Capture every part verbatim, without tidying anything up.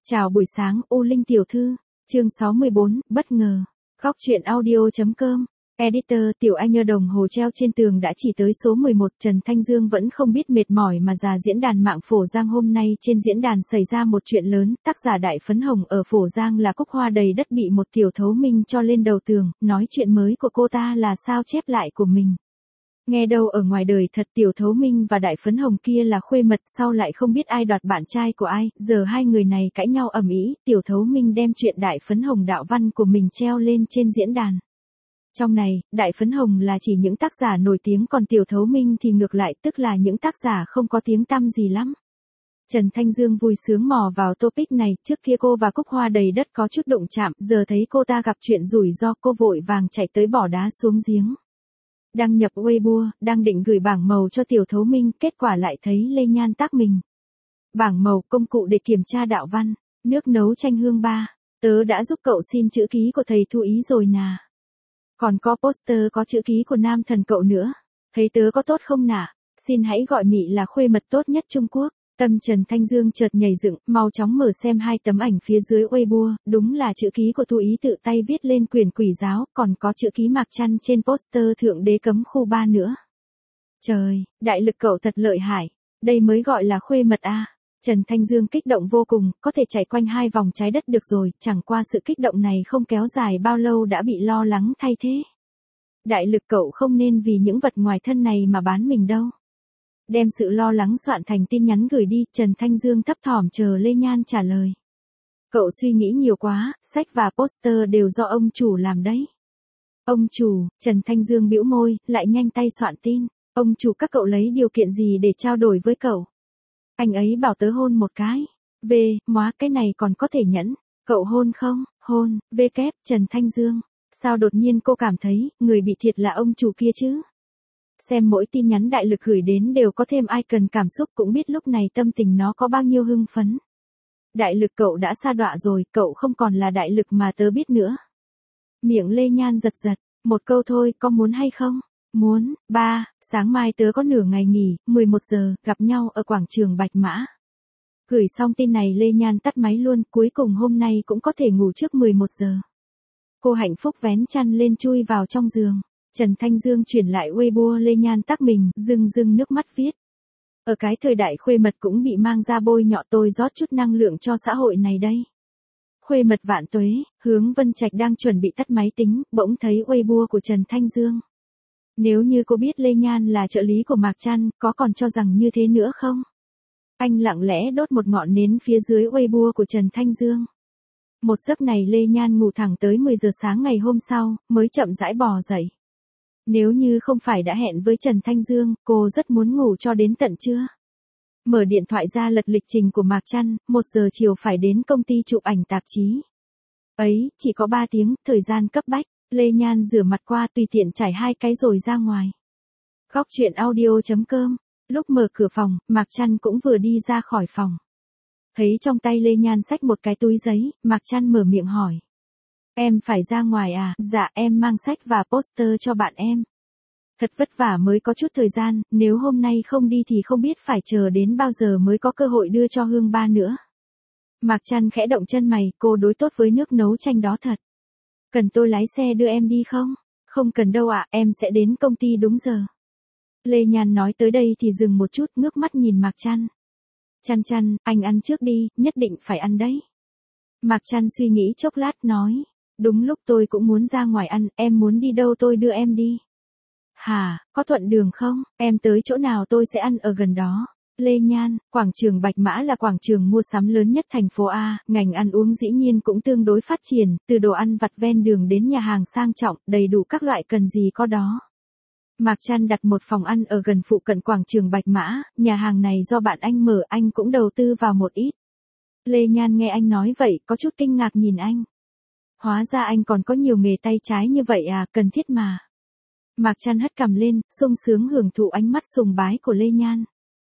Chào buổi sáng, U Linh tiểu thư. Chương sáu mươi bốn, bất ngờ. Góc truyện audio.com. Editor Tiểu Anh nhờ đồng hồ treo trên tường đã chỉ tới số mười một, Trần Thanh Dương vẫn không biết mệt mỏi mà ra diễn đàn mạng Phổ Giang. Hôm nay trên diễn đàn xảy ra một chuyện lớn, tác giả Đại Phấn Hồng ở Phổ Giang là Cúc Hoa đầy đất bị một tiểu thấu minh cho lên đầu tường, nói chuyện mới của cô ta là sao chép lại của mình. Nghe đâu ở ngoài đời thật tiểu thấu minh và Đại Phấn Hồng kia là khuê mật, sau lại không biết ai đoạt bạn trai của ai, giờ hai người này cãi nhau ầm ĩ, tiểu thấu minh đem chuyện Đại Phấn Hồng đạo văn của mình treo lên trên diễn đàn. Trong này, Đại Phấn Hồng là chỉ những tác giả nổi tiếng, còn tiểu thấu minh thì ngược lại, tức là những tác giả không có tiếng tăm gì lắm. Trần Thanh Dương vui sướng mò vào topic này, trước kia cô và Cúc Hoa đầy đất có chút đụng chạm, giờ thấy cô ta gặp chuyện rủi ro, cô vội vàng chạy tới bỏ đá xuống giếng. Đăng nhập Weibo, đang định gửi bảng màu cho tiểu thấu minh, kết quả lại thấy Lê Nhan tác mình. Bảng màu, công cụ để kiểm tra đạo văn, nước nấu chanh hương ba. Tớ đã giúp cậu xin chữ ký của thầy Thu Ý rồi nà. Còn có poster có chữ ký của nam thần cậu nữa. Thấy tớ có tốt không nà? Xin hãy gọi Mị là khuê mật tốt nhất Trung Quốc. Tâm Trần Thanh Dương chợt nhảy dựng, mau chóng mở xem hai tấm ảnh phía dưới Weibo, đúng là chữ ký của Thu Ý tự tay viết lên quyển quỷ giáo, còn có chữ ký Mạc Trăn trên poster thượng đế cấm khu ba nữa. Trời, đại lực cậu thật lợi hại, đây mới gọi là khuê mật a. Trần Thanh Dương kích động vô cùng, có thể chạy quanh hai vòng trái đất được rồi, chẳng qua sự kích động này không kéo dài bao lâu đã bị lo lắng thay thế. Đại lực cậu không nên vì những vật ngoài thân này mà bán mình đâu. Đem sự lo lắng soạn thành tin nhắn gửi đi, Trần Thanh Dương thấp thỏm chờ Lê Nhan trả lời. Cậu suy nghĩ nhiều quá, sách và poster đều do ông chủ làm đấy. Ông chủ, Trần Thanh Dương bĩu môi, lại nhanh tay soạn tin. Ông chủ các cậu lấy điều kiện gì để trao đổi với cậu? Anh ấy bảo tớ hôn một cái. Về, móa cái này còn có thể nhẫn. Cậu hôn không? Hôn, về kép, Trần Thanh Dương. Sao đột nhiên cô cảm thấy, người bị thiệt là ông chủ kia chứ? Xem mỗi tin nhắn đại lực gửi đến đều có thêm icon cảm xúc, cũng biết lúc này tâm tình nó có bao nhiêu hưng phấn. Đại lực cậu đã sa đọa rồi, cậu không còn là đại lực mà tớ biết nữa. Miệng Lê Nhan giật giật, một câu thôi, có muốn hay không? Muốn. Ba, sáng mai tớ có nửa ngày nghỉ, mười một giờ, gặp nhau ở quảng trường Bạch Mã. Gửi xong tin này Lê Nhan tắt máy luôn, cuối cùng hôm nay cũng có thể ngủ trước mười một giờ. Cô hạnh phúc vén chăn lên chui vào trong giường. Trần Thanh Dương chuyển lại Weibo Lê Nhan tác mình, rưng rưng nước mắt viết. Ở cái thời đại khuê mật cũng bị mang ra bôi nhọ, tôi rót chút năng lượng cho xã hội này đây. Khuê mật vạn tuế, Hướng Vân Trạch đang chuẩn bị tắt máy tính, bỗng thấy Weibo của Trần Thanh Dương. Nếu như cô biết Lê Nhan là trợ lý của Mạc Trăn, có còn cho rằng như thế nữa không? Anh lặng lẽ đốt một ngọn nến phía dưới Weibo của Trần Thanh Dương. Một giấc này Lê Nhan ngủ thẳng tới mười giờ sáng ngày hôm sau, mới chậm rãi bò dậy. Nếu như không phải đã hẹn với Trần Thanh Dương, cô rất muốn ngủ cho đến tận trưa. Mở điện thoại ra lật lịch trình của Mạc Trăn, một giờ chiều phải đến công ty chụp ảnh tạp chí. Ấy, chỉ có ba tiếng, thời gian cấp bách, Lê Nhan rửa mặt qua tùy tiện chải hai cái rồi ra ngoài. Góc truyện audio.com, lúc mở cửa phòng, Mạc Trăn cũng vừa đi ra khỏi phòng. Thấy trong tay Lê Nhan xách một cái túi giấy, Mạc Trăn mở miệng hỏi. Em phải ra ngoài à? Dạ em mang sách và poster cho bạn em. Thật vất vả mới có chút thời gian, nếu hôm nay không đi thì không biết phải chờ đến bao giờ mới có cơ hội đưa cho Hương ba nữa. Mạc Trăn khẽ động chân mày, cô đối tốt với nước nấu chanh đó thật. Cần tôi lái xe đưa em đi không? Không cần đâu ạ, em sẽ đến công ty đúng giờ. Lê Nhan nói tới đây thì dừng một chút, ngước mắt nhìn Mạc Trăn. Trăn Trăn, anh ăn trước đi, nhất định phải ăn đấy. Mạc Trăn suy nghĩ chốc lát nói. Đúng lúc tôi cũng muốn ra ngoài ăn, em muốn đi đâu tôi đưa em đi. Hả, có thuận đường không? Em tới chỗ nào tôi sẽ ăn ở gần đó. Lê Nhan, quảng trường Bạch Mã là quảng trường mua sắm lớn nhất thành phố A, ngành ăn uống dĩ nhiên cũng tương đối phát triển, từ đồ ăn vặt ven đường đến nhà hàng sang trọng, đầy đủ các loại cần gì có đó. Mạc Trăn đặt một phòng ăn ở gần phụ cận quảng trường Bạch Mã, nhà hàng này do bạn anh mở, anh cũng đầu tư vào một ít. Lê Nhan nghe anh nói vậy, có chút kinh ngạc nhìn anh. Hóa ra anh còn có nhiều nghề tay trái như vậy à, cần thiết mà. Mạc Trăn hất cằm lên, sung sướng hưởng thụ ánh mắt sùng bái của Lê Nhan.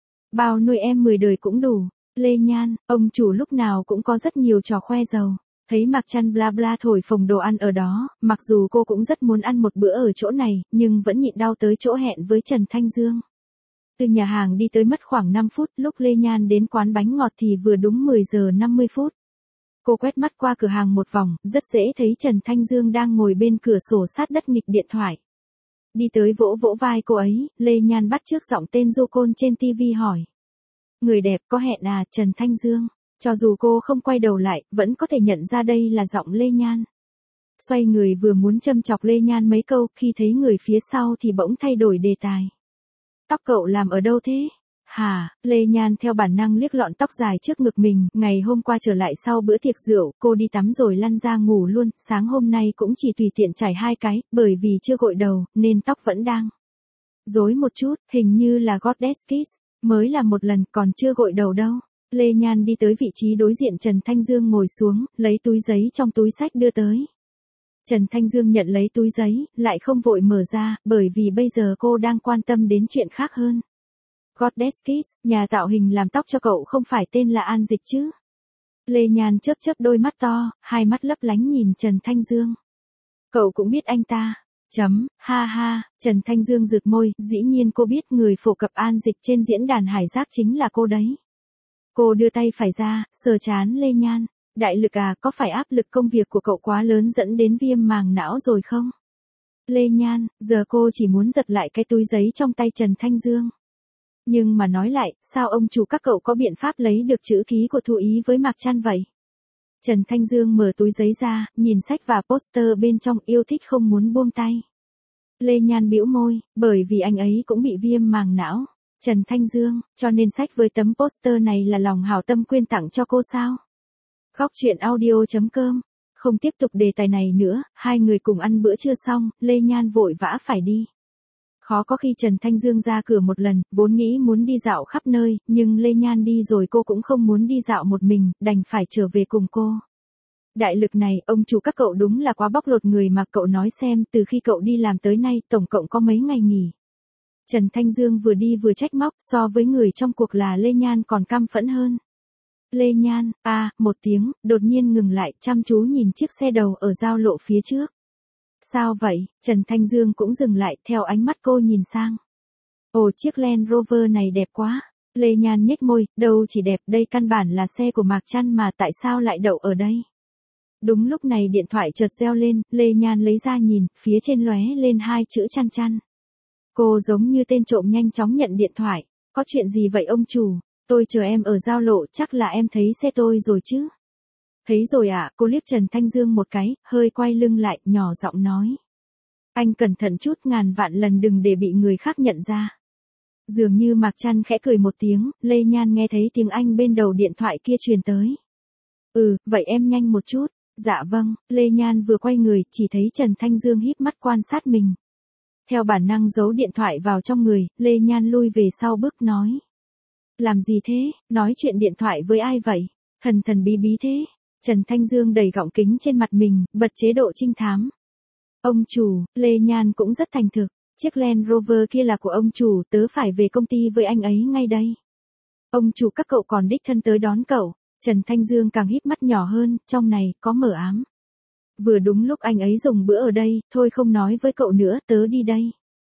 Bao nuôi em mười đời cũng đủ. Lê Nhan, ông chủ lúc nào cũng có rất nhiều trò khoe giàu. Thấy Mạc Trăn bla bla thổi phồng đồ ăn ở đó, mặc dù cô cũng rất muốn ăn một bữa ở chỗ này, nhưng vẫn nhịn đau tới chỗ hẹn với Trần Thanh Dương. Từ nhà hàng đi tới mất khoảng năm phút, lúc Lê Nhan đến quán bánh ngọt thì vừa đúng mười giờ năm mươi phút. Cô quét mắt qua cửa hàng một vòng, rất dễ thấy Trần Thanh Dương đang ngồi bên cửa sổ sát đất nghịch điện thoại. Đi tới vỗ vỗ vai cô ấy, Lê Nhan bắt chước giọng tên du côn trên tivi hỏi. Người đẹp có hẹn à, Trần Thanh Dương. Cho dù cô không quay đầu lại, vẫn có thể nhận ra đây là giọng Lê Nhan. Xoay người vừa muốn châm chọc Lê Nhan mấy câu, khi thấy người phía sau thì bỗng thay đổi đề tài. Tóc cậu làm ở đâu thế? Hả, Lê Nhan theo bản năng liếc lọn tóc dài trước ngực mình, ngày hôm qua trở lại sau bữa tiệc rượu, cô đi tắm rồi lăn ra ngủ luôn, sáng hôm nay cũng chỉ tùy tiện chải hai cái, bởi vì chưa gội đầu, nên tóc vẫn đang rối một chút, hình như là Goddess Kiss, mới làm một lần, còn chưa gội đầu đâu. Lê Nhan đi tới vị trí đối diện Trần Thanh Dương ngồi xuống, lấy túi giấy trong túi xách đưa tới. Trần Thanh Dương nhận lấy túi giấy, lại không vội mở ra, bởi vì bây giờ cô đang quan tâm đến chuyện khác hơn. Goddess Kiss, nhà tạo hình làm tóc cho cậu không phải tên là An Dịch chứ? Lê Nhan chớp chớp đôi mắt to, hai mắt lấp lánh nhìn Trần Thanh Dương. Cậu cũng biết anh ta. Chấm, ha ha, Trần Thanh Dương rực môi, dĩ nhiên cô biết người phổ cập An Dịch trên diễn đàn hải giác chính là cô đấy. Cô đưa tay phải ra, sờ trán Lê Nhan. Đại lực à, có phải áp lực công việc của cậu quá lớn dẫn đến viêm màng não rồi không? Lê Nhan, giờ cô chỉ muốn giật lại cái túi giấy trong tay Trần Thanh Dương. Nhưng mà nói lại, sao ông chủ các cậu có biện pháp lấy được chữ ký của Thu Ý với Mạc Trăn vậy? Trần Thanh Dương mở túi giấy ra, nhìn sách và poster bên trong, yêu thích không muốn buông tay. Lê Nhan bĩu môi, bởi vì anh ấy cũng bị viêm màng não. Trần Thanh Dương, cho nên sách với tấm poster này là lòng hảo tâm quyên tặng cho cô sao? Khóc chuyện audio chấm com. Không tiếp tục đề tài này nữa, hai người cùng ăn bữa trưa xong, Lê Nhan vội vã phải đi. Khó có khi Trần Thanh Dương ra cửa một lần, vốn nghĩ muốn đi dạo khắp nơi, nhưng Lê Nhan đi rồi cô cũng không muốn đi dạo một mình, đành phải trở về cùng cô. Đại lực này, ông chủ các cậu đúng là quá bóc lột người mà, cậu nói xem, từ khi cậu đi làm tới nay, tổng cộng có mấy ngày nghỉ. Trần Thanh Dương vừa đi vừa trách móc, so với người trong cuộc là Lê Nhan còn căm phẫn hơn. Lê Nhan, à, một tiếng, đột nhiên ngừng lại, chăm chú nhìn chiếc xe đầu ở giao lộ phía trước. Sao vậy? Trần Thanh Dương cũng dừng lại, theo ánh mắt cô nhìn sang. Ồ, chiếc Land Rover này đẹp quá. Lê Nhan nhếch môi, đâu chỉ đẹp, đây căn bản là xe của Mạc Trăn mà, tại sao lại đậu ở đây? Đúng lúc này điện thoại chợt reo lên, Lê Nhan lấy ra nhìn, phía trên lóe lên hai chữ Chăn Chăn. Cô giống như tên trộm nhanh chóng nhận điện thoại. Có chuyện gì vậy ông chủ? Tôi chờ em ở giao lộ, chắc là em thấy xe tôi rồi chứ? Thấy rồi ạ, à, cô liếc Trần Thanh Dương một cái, hơi quay lưng lại, nhỏ giọng nói. Anh cẩn thận chút, ngàn vạn lần đừng để bị người khác nhận ra. Dường như Mạc Trăn khẽ cười một tiếng, Lê Nhan nghe thấy tiếng Anh bên đầu điện thoại kia truyền tới. Ừ, vậy em nhanh một chút. Dạ vâng, Lê Nhan vừa quay người, chỉ thấy Trần Thanh Dương híp mắt quan sát mình. Theo bản năng giấu điện thoại vào trong người, Lê Nhan lui về sau bước nói. Làm gì thế, nói chuyện điện thoại với ai vậy? Thần thần bí bí thế. Trần Thanh Dương đẩy gọng kính trên mặt mình, bật chế độ trinh thám. Ông chủ, Lê Nhan cũng rất thành thực. Chiếc Land Rover kia là của ông chủ, tớ phải về công ty với anh ấy ngay đây. Ông chủ các cậu còn đích thân tới đón cậu. Trần Thanh Dương càng híp mắt nhỏ hơn, trong này, có mờ ám. Vừa đúng lúc anh ấy dùng bữa ở đây, thôi không nói với cậu nữa, tớ đi đây.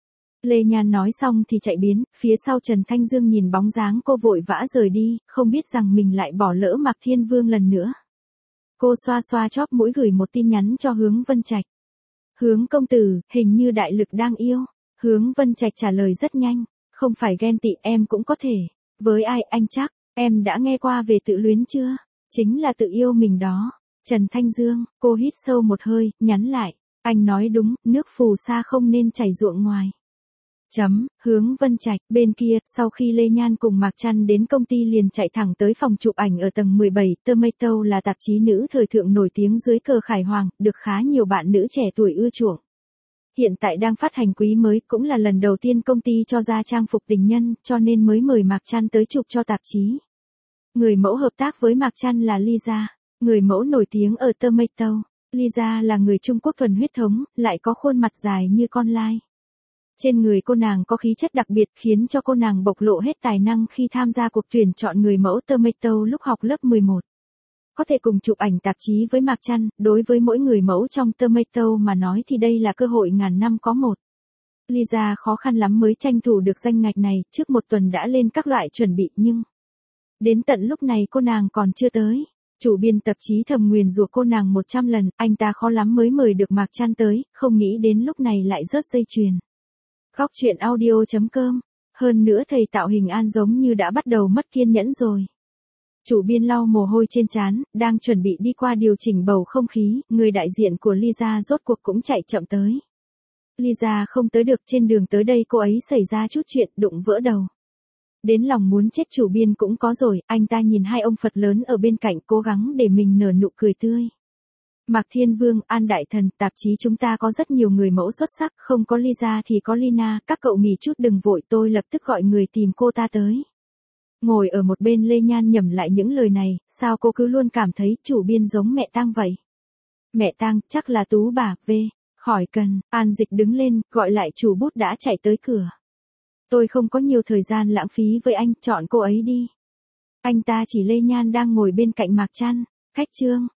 Lê Nhan nói xong thì chạy biến, phía sau Trần Thanh Dương nhìn bóng dáng cô vội vã rời đi, không biết rằng mình lại bỏ lỡ Mạc Thiên Vương lần nữa. Cô xoa xoa chóp mũi gửi một tin nhắn cho Hướng Vân Trạch. Hướng công tử, hình như đại lực đang yêu. Hướng Vân Trạch trả lời rất nhanh, không phải ghen tị, em cũng có thể. Với ai anh chắc, em đã nghe qua về tự luyến chưa? Chính là tự yêu mình đó. Trần Thanh Dương, cô hít sâu một hơi, nhắn lại. Anh nói đúng, nước phù sa không nên chảy ruộng ngoài. Chấm, Hướng Vân Trạch, bên kia, sau khi Lê Nhan cùng Mạc Trăn đến công ty liền chạy thẳng tới phòng chụp ảnh ở tầng mười bảy, Tomato là tạp chí nữ thời thượng nổi tiếng dưới cờ Khải Hoàng, được khá nhiều bạn nữ trẻ tuổi ưa chuộng. Hiện tại đang phát hành quý mới, cũng là lần đầu tiên công ty cho ra trang phục tình nhân, cho nên mới mời Mạc Trăn tới chụp cho tạp chí. Người mẫu hợp tác với Mạc Trăn là Lisa, người mẫu nổi tiếng ở Tomato. Lisa là người Trung Quốc thuần huyết thống, lại có khuôn mặt dài như con lai. Trên người cô nàng có khí chất đặc biệt khiến cho cô nàng bộc lộ hết tài năng khi tham gia cuộc tuyển chọn người mẫu Tomato lúc học lớp mười một. Có thể cùng chụp ảnh tạp chí với Mạc Trăn, đối với mỗi người mẫu trong Tomato mà nói thì đây là cơ hội ngàn năm có một. Lisa khó khăn lắm mới tranh thủ được danh ngạch này, trước một tuần đã lên các loại chuẩn bị nhưng... Đến tận lúc này cô nàng còn chưa tới. Chủ biên tập chí thầm nguyền rủa cô nàng một trăm lần, anh ta khó lắm mới mời được Mạc Chan tới, không nghĩ đến lúc này lại rớt dây chuyền. Khóc chuyện audio chấm com. Hơn nữa thầy tạo hình An giống như đã bắt đầu mất kiên nhẫn rồi. Chủ biên lau mồ hôi trên trán, đang chuẩn bị đi qua điều chỉnh bầu không khí, người đại diện của Lisa rốt cuộc cũng chạy chậm tới. Lisa không tới được, trên đường tới đây cô ấy xảy ra chút chuyện đụng vỡ đầu. Đến lòng muốn chết chủ biên cũng có rồi, anh ta nhìn hai ông Phật lớn ở bên cạnh cố gắng để mình nở nụ cười tươi. Mạc Thiên Vương, An Đại Thần, tạp chí chúng ta có rất nhiều người mẫu xuất sắc, không có Lisa thì có Lina, các cậu nghỉ chút đừng vội, tôi lập tức gọi người tìm cô ta tới. Ngồi ở một bên Lê Nhan nhẩm lại những lời này, sao cô cứ luôn cảm thấy chủ biên giống mẹ Tang vậy? Mẹ Tang, chắc là Tú bà, về, khỏi cần, An Dịch đứng lên, gọi lại chủ bút đã chạy tới cửa. Tôi không có nhiều thời gian lãng phí với anh, chọn cô ấy đi. Anh ta chỉ Lê Nhan đang ngồi bên cạnh Mạc Chan, khách trương.